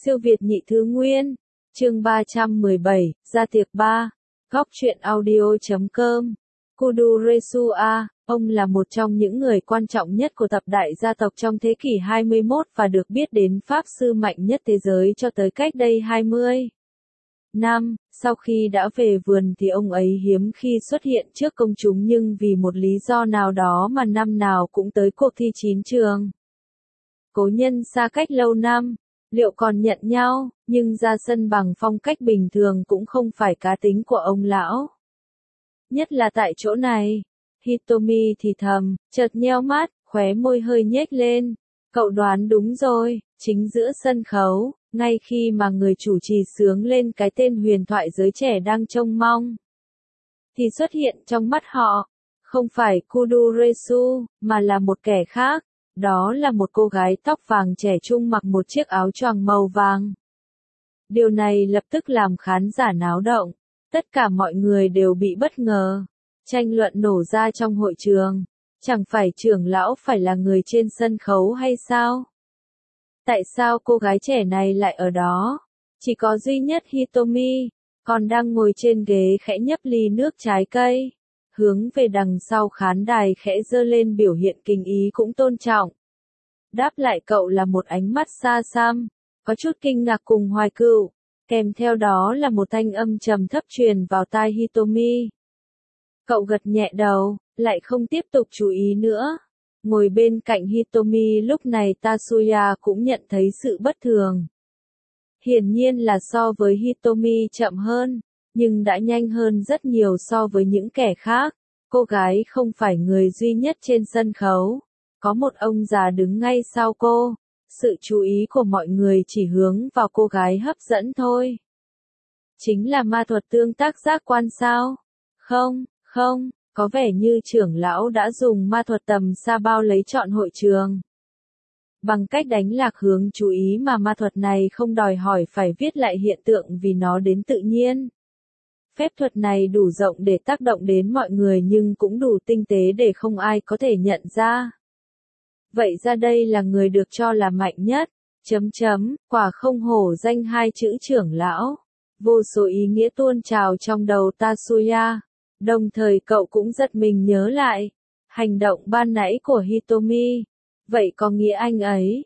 Siêu Việt nhị thứ nguyên. Chương 317, ra tiệc ba. Góc truyện audio.com. Kudu Resua, ông là một trong những người quan trọng nhất của thập đại gia tộc trong thế kỷ 21 và được biết đến pháp sư mạnh nhất thế giới cho tới cách đây 20 năm. Sau khi đã về vườn thì ông ấy hiếm khi xuất hiện trước công chúng, nhưng vì một lý do nào đó mà năm nào cũng tới cuộc thi chín trường. Cố nhân xa cách lâu năm, liệu còn nhận nhau, nhưng ra sân bằng phong cách bình thường cũng không phải cá tính của ông lão. Nhất là tại chỗ này. Hitomi thì thầm, chợt nheo mắt, khóe môi hơi nhếch lên. Cậu đoán đúng rồi, chính giữa sân khấu, ngay khi mà người chủ trì xướng lên cái tên huyền thoại giới trẻ đang trông mong, thì xuất hiện trong mắt họ, không phải Kudu Resu, mà là một kẻ khác. Đó là một cô gái tóc vàng trẻ trung mặc một chiếc áo choàng màu vàng. Điều này lập tức làm khán giả náo động. Tất cả mọi người đều bị bất ngờ. Tranh luận nổ ra trong hội trường. Chẳng phải trưởng lão phải là người trên sân khấu hay sao? Tại sao cô gái trẻ này lại ở đó? Chỉ có duy nhất Hitomi, còn đang ngồi trên ghế khẽ nhấp ly nước trái cây. Hướng về đằng sau khán đài khẽ giơ lên biểu hiện kính ý cũng tôn trọng. Đáp lại cậu là một ánh mắt xa xăm, có chút kinh ngạc cùng hoài cựu, kèm theo đó là một thanh âm trầm thấp truyền vào tai Hitomi. Cậu gật nhẹ đầu, lại không tiếp tục chú ý nữa. Ngồi bên cạnh Hitomi lúc này Tatsuya cũng nhận thấy sự bất thường. Hiển nhiên là so với Hitomi chậm hơn, nhưng đã nhanh hơn rất nhiều so với những kẻ khác. Cô gái không phải người duy nhất trên sân khấu. Có một ông già đứng ngay sau cô. Sự chú ý của mọi người chỉ hướng vào cô gái hấp dẫn thôi. Chính là ma thuật tương tác giác quan sao? Không, có vẻ như trưởng lão đã dùng ma thuật tầm xa bao lấy trọn hội trường. Bằng cách đánh lạc hướng chú ý mà ma thuật này không đòi hỏi phải viết lại hiện tượng vì nó đến tự nhiên. Phép thuật này đủ rộng để tác động đến mọi người nhưng cũng đủ tinh tế để không ai có thể nhận ra. Vậy ra đây là người được cho là mạnh nhất. Quả không hổ danh hai chữ trưởng lão. Vô số ý nghĩa tuôn trào trong đầu Tatsuya. Đồng thời cậu cũng giật mình nhớ lại hành động ban nãy của Hitomi. Vậy có nghĩa anh ấy?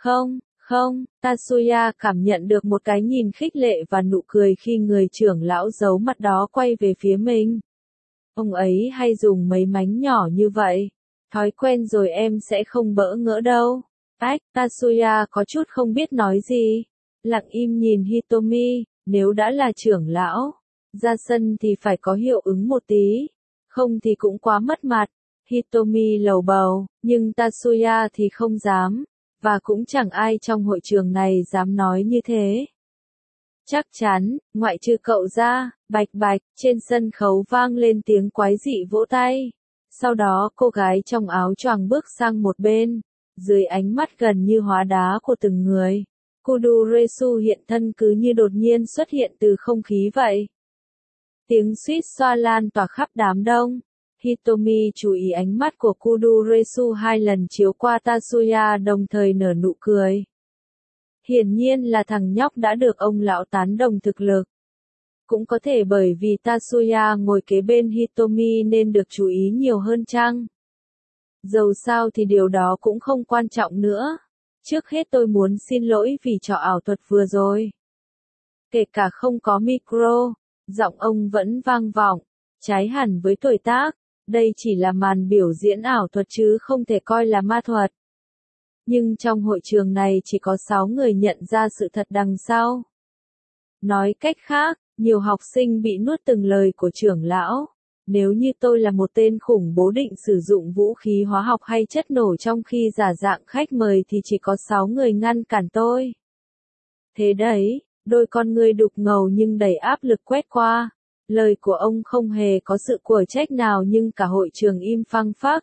Không, Tatsuya cảm nhận được một cái nhìn khích lệ và nụ cười khi người trưởng lão giấu mặt đó quay về phía mình. Ông ấy hay dùng mấy mánh nhỏ như vậy. Thói quen rồi em sẽ không bỡ ngỡ đâu. Tatsuya có chút không biết nói gì. Lặng im nhìn Hitomi, nếu đã là trưởng lão, ra sân thì phải có hiệu ứng một tí. Không thì cũng quá mất mặt. Hitomi lầu bầu, nhưng Tatsuya thì không dám. Và cũng chẳng ai trong hội trường này dám nói như thế. Chắc chắn, ngoại trừ cậu ra, bạch bạch, trên sân khấu vang lên tiếng quái dị vỗ tay. Sau đó cô gái trong áo choàng bước sang một bên, dưới ánh mắt gần như hóa đá của từng người. Kudu Resu hiện thân cứ như đột nhiên xuất hiện từ không khí vậy. Tiếng suýt xoa lan tỏa khắp đám đông. Hitomi chú ý ánh mắt của Kudu Resu hai lần chiếu qua Tatsuya đồng thời nở nụ cười. Hiển nhiên là thằng nhóc đã được ông lão tán đồng thực lực. Cũng có thể bởi vì Tatsuya ngồi kế bên Hitomi nên được chú ý nhiều hơn chăng? Dầu sao thì điều đó cũng không quan trọng nữa. Trước hết tôi muốn xin lỗi vì trò ảo thuật vừa rồi. Kể cả không có micro, giọng ông vẫn vang vọng, trái hẳn với tuổi tác. Đây chỉ là màn biểu diễn ảo thuật chứ không thể coi là ma thuật. Nhưng trong hội trường này chỉ có 6 người nhận ra sự thật đằng sau. Nói cách khác, nhiều học sinh bị nuốt từng lời của trưởng lão. Nếu như tôi là một tên khủng bố định sử dụng vũ khí hóa học hay chất nổ trong khi giả dạng khách mời thì chỉ có 6 người ngăn cản tôi. Thế đấy, đôi con ngươi đục ngầu nhưng đầy áp lực quét qua. Lời của ông không hề có sự của trách nào nhưng cả hội trường im phăng phắc.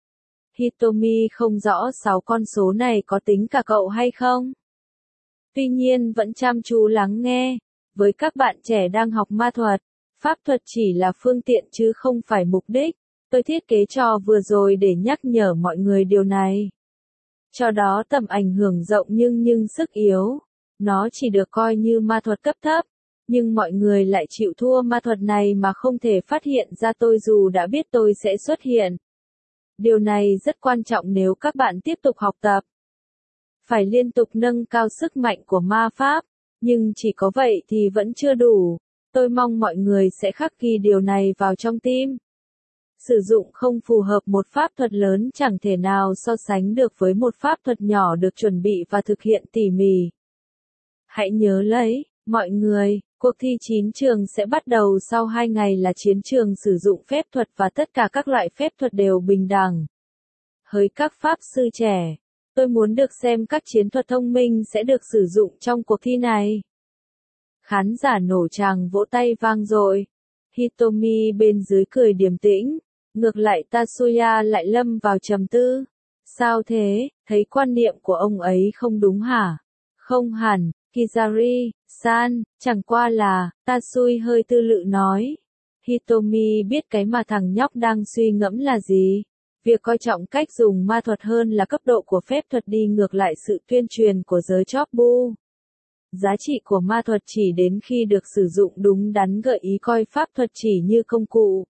Hitomi không rõ 6 con số này có tính cả cậu hay không. Tuy nhiên vẫn chăm chú lắng nghe. Với các bạn trẻ đang học ma thuật, pháp thuật chỉ là phương tiện chứ không phải mục đích. Tôi thiết kế trò vừa rồi để nhắc nhở mọi người điều này. Trò đó tầm ảnh hưởng rộng nhưng sức yếu. Nó chỉ được coi như ma thuật cấp thấp, nhưng mọi người lại chịu thua ma thuật này mà không thể phát hiện ra tôi dù đã biết tôi sẽ xuất hiện. Điều này rất quan trọng nếu các bạn tiếp tục học tập. Phải liên tục nâng cao sức mạnh của ma pháp, nhưng chỉ có vậy thì vẫn chưa đủ. Tôi mong mọi người sẽ khắc ghi điều này vào trong tim. Sử dụng không phù hợp một pháp thuật lớn chẳng thể nào so sánh được với một pháp thuật nhỏ được chuẩn bị và thực hiện tỉ mỉ. Hãy nhớ lấy, mọi người, cuộc thi 9 trường sẽ bắt đầu sau 2 ngày là chiến trường sử dụng phép thuật và tất cả các loại phép thuật đều bình đẳng. Hỡi các pháp sư trẻ, tôi muốn được xem các chiến thuật thông minh sẽ được sử dụng trong cuộc thi này. Khán giả nổ tràng vỗ tay vang dội. Hitomi bên dưới cười điềm tĩnh, ngược lại Tatsuya lại lâm vào trầm tư. Sao thế, thấy quan niệm của ông ấy không đúng hả? Không hẳn, Kizari-san, chẳng qua là, Tatsui hơi tư lự nói. Hitomi biết cái mà thằng nhóc đang suy ngẫm là gì. Việc coi trọng cách dùng ma thuật hơn là cấp độ của phép thuật đi ngược lại sự tuyên truyền của giới Chobbu. Giá trị của ma thuật chỉ đến khi được sử dụng đúng đắn, gợi ý coi pháp thuật chỉ như công cụ.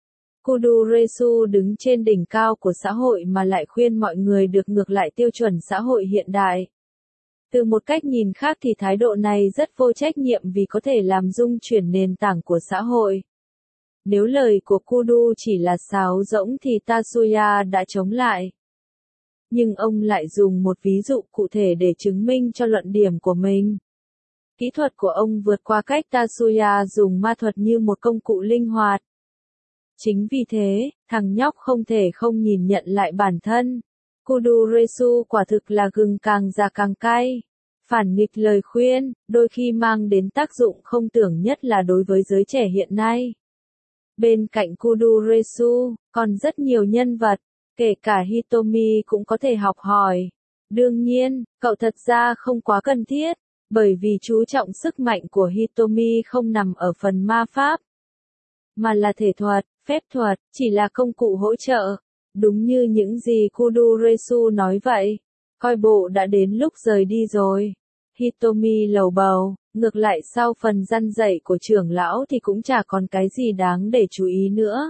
Kuduresu đứng trên đỉnh cao của xã hội mà lại khuyên mọi người được ngược lại tiêu chuẩn xã hội hiện đại. Từ một cách nhìn khác thì thái độ này rất vô trách nhiệm vì có thể làm rung chuyển nền tảng của xã hội. Nếu lời của Kudu chỉ là sáo rỗng thì Tatsuya đã chống lại. Nhưng ông lại dùng một ví dụ cụ thể để chứng minh cho luận điểm của mình. Kỹ thuật của ông vượt qua cách Tatsuya dùng ma thuật như một công cụ linh hoạt. Chính vì thế, thằng nhóc không thể không nhìn nhận lại bản thân. Kuduresu quả thực là gừng càng già càng cay. Phản nghịch lời khuyên, đôi khi mang đến tác dụng không tưởng, nhất là đối với giới trẻ hiện nay. Bên cạnh Kuduresu, còn rất nhiều nhân vật, kể cả Hitomi cũng có thể học hỏi. Đương nhiên, cậu thật ra không quá cần thiết, bởi vì chú trọng sức mạnh của Hitomi không nằm ở phần ma pháp, mà là thể thuật, phép thuật, chỉ là công cụ hỗ trợ. Đúng như những gì Kuduresu nói vậy. Coi bộ đã đến lúc rời đi rồi. Hitomi lầu bầu, ngược lại sau phần răn dạy của trưởng lão thì cũng chả còn cái gì đáng để chú ý nữa.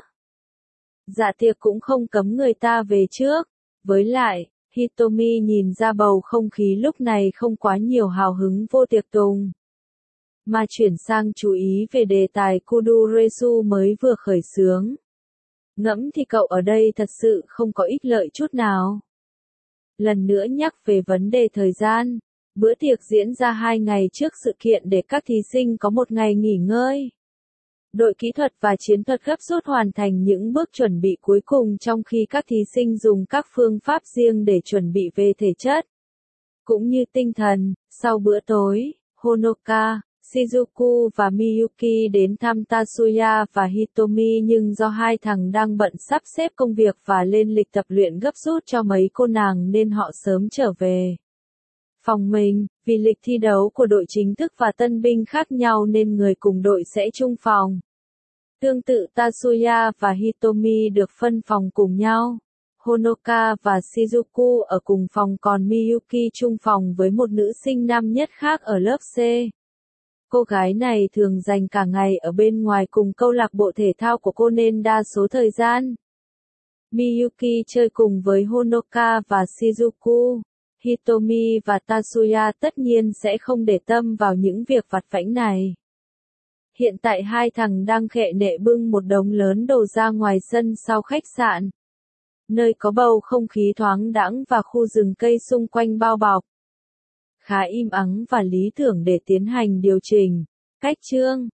Dạ tiệc cũng không cấm người ta về trước. Với lại, Hitomi nhìn ra bầu không khí lúc này không quá nhiều hào hứng vô tiệc tùng. Mà chuyển sang chú ý về đề tài Kuduresu mới vừa khởi xướng. Ngẫm thì cậu ở đây thật sự không có ích lợi chút nào. Lần nữa nhắc về vấn đề thời gian, bữa tiệc diễn ra 2 ngày trước sự kiện để các thí sinh có một ngày nghỉ ngơi. Đội kỹ thuật và chiến thuật gấp rút hoàn thành những bước chuẩn bị cuối cùng trong khi các thí sinh dùng các phương pháp riêng để chuẩn bị về thể chất, cũng như tinh thần. Sau bữa tối, Honoka, Shizuku và Miyuki đến thăm Tatsuya và Hitomi nhưng do hai thằng đang bận sắp xếp công việc và lên lịch tập luyện gấp rút cho mấy cô nàng nên họ sớm trở về phòng mình. Vì lịch thi đấu của đội chính thức và tân binh khác nhau nên người cùng đội sẽ chung phòng. Tương tự Tatsuya và Hitomi được phân phòng cùng nhau. Honoka và Shizuku ở cùng phòng còn Miyuki chung phòng với một nữ sinh năm nhất khác ở lớp C. Cô gái này thường dành cả ngày ở bên ngoài cùng câu lạc bộ thể thao của cô nên đa số thời gian Miyuki chơi cùng với Honoka và Shizuku. Hitomi và Tatsuya tất nhiên sẽ không để tâm vào những việc vặt vãnh này. Hiện tại hai thằng đang khệ nệ bưng một đống lớn đồ ra ngoài sân sau khách sạn, nơi có bầu không khí thoáng đãng và khu rừng cây xung quanh bao bọc. Khá im ắng và lý tưởng để tiến hành điều chỉnh. Cách chương